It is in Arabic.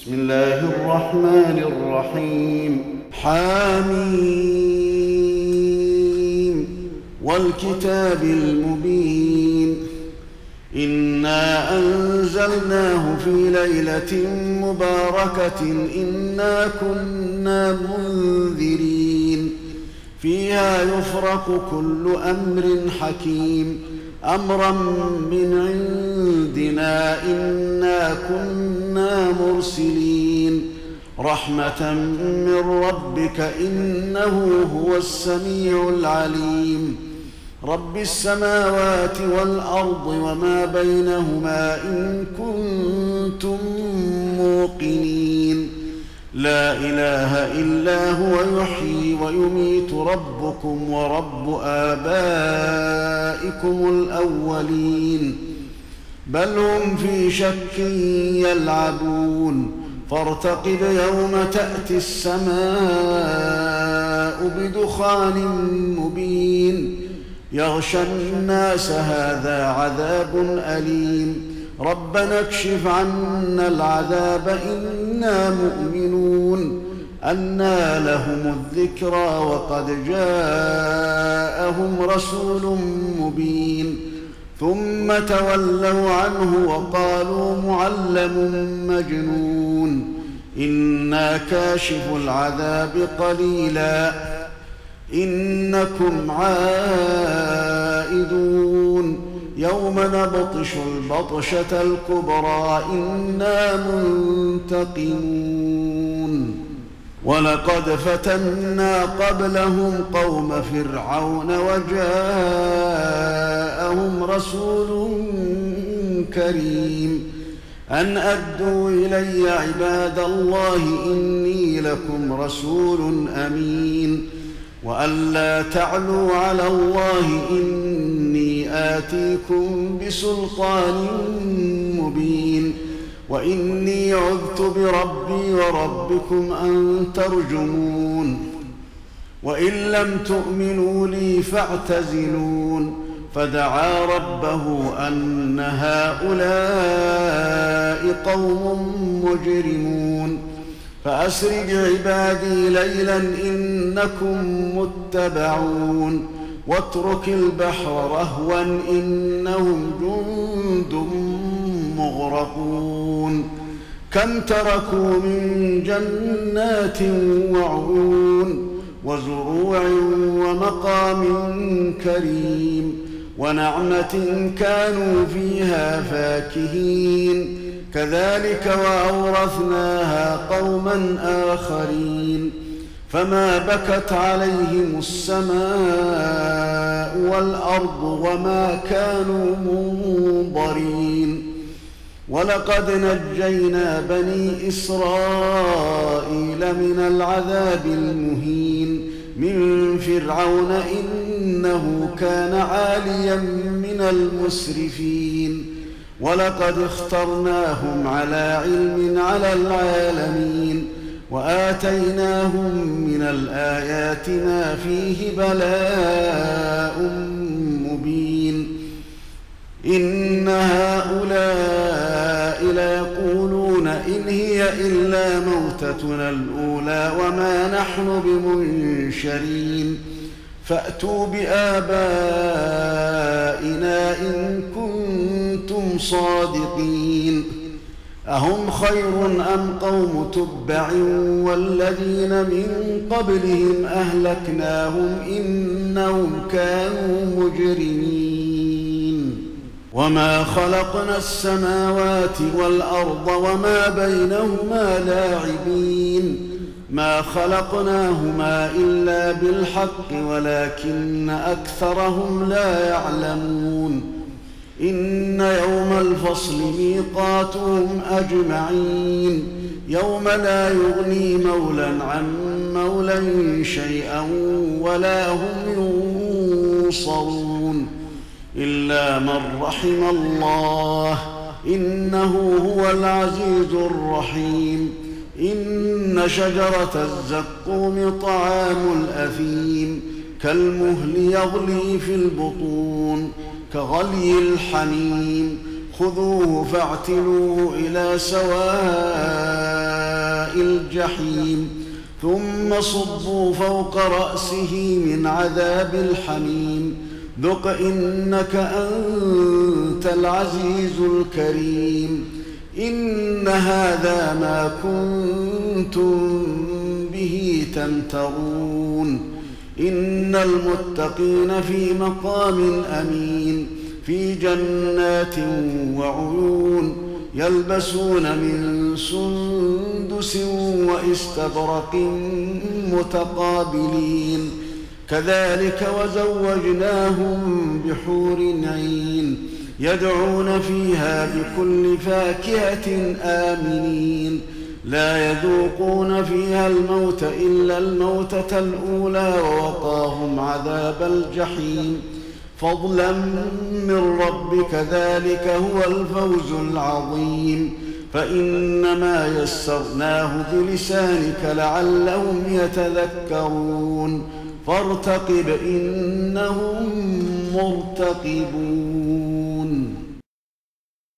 بسم الله الرحمن الرحيم. حميم والكتاب المبين. إنا أنزلناه في ليلة مباركة إنا كنا منذرين فيها يفرق كل أمر حكيم أمرا من عندنا إنا كنا مرسلين رحمة من ربك إنه هو السميع العليم رب السماوات والأرض وما بينهما إن كنتم موقنين لا إله إلا هو يحيي ويميت ربكم ورب آبائكم الأولين بل هم في شك يلعبون فارتقب يوم تأتي السماء بدخان مبين يغشى الناس هذا عذاب أليم ربنا اكشف عنا العذاب إنا مؤمنون أنى لهم الذكرى وقد جاءهم رسول مبين ثم تولوا عنه وقالوا معلم مجنون إنا كاشف العذاب قليلا إنكم عائدون يوم نبطش البطشة الكبرى إنا منتقمون ولقد فتنا قبلهم قوم فرعون وجاءهم رسول كريم أن أدوا إلي عباد الله إني لكم رسول أمين وأن لا تعلوا على الله إني آتيكم بسلطان مبين وإني عذت بربي وربكم أن ترجمون وإن لم تؤمنوا لي فاعتزلون فدعا ربه أن هؤلاء قوم مجرمون فأسر بعبادي ليلا إنكم متبعون واترك البحر رهوا إنهم جند مغرقون كم تركوا من جنات وعيون وزروع ومقام كريم ونعمة كانوا فيها فاكهين كذلك وأورثناها قوما آخرين فما بكت عليهم السماء والأرض وما كانوا منظرين ولقد نجينا بني إسرائيل من العذاب المهين من فرعون إنه كان عاليا من المسرفين ولقد اخترناهم على علم على العالمين وآتيناهم من الآيات ما فيه بلاء مبين إن هؤلاء ليقولون إن هي إلا موتتنا الأولى وما نحن بمنشرين فأتوا بآبائنا إن كنتم صادقين أهم خير أم قوم تبع والذين من قبلهم أهلكناهم إنهم كانوا مجرمين وما خلقنا السماوات والأرض وما بينهما لاعبين ما خلقناهما إلا بالحق ولكن أكثرهم لا يعلمون إن يوم الفصل ميقاتهم أجمعين يوم لا يغني مولى عن مولى شيئا ولا هم ينصرون إلا من رحم الله إنه هو العزيز الرحيم إن شجرة الزقوم طعام الأثيم كالمهل يغلي في البطون كغلي الحميم خذوه فاعتلوه إلى سواء الجحيم ثم صبوا فوق رأسه من عذاب الحميم ذق إنك أنت العزيز الكريم إن هذا ما كنتم به تمترون إن المتقين في مقام أمين في جنات وعيون يلبسون من سندس وإستبرق متقابلين كذلك وزوجناهم بحور عين يدعون فيها بكل فاكهة آمنين لا يذوقون فيها الموت إلا الموتة الأولى ووقاهم عذاب الجحيم فضلا من ربك ذلك هو الفوز العظيم فإنما يسرناه بلسانك لعلهم يتذكرون فارتقب إنهم مرتقبون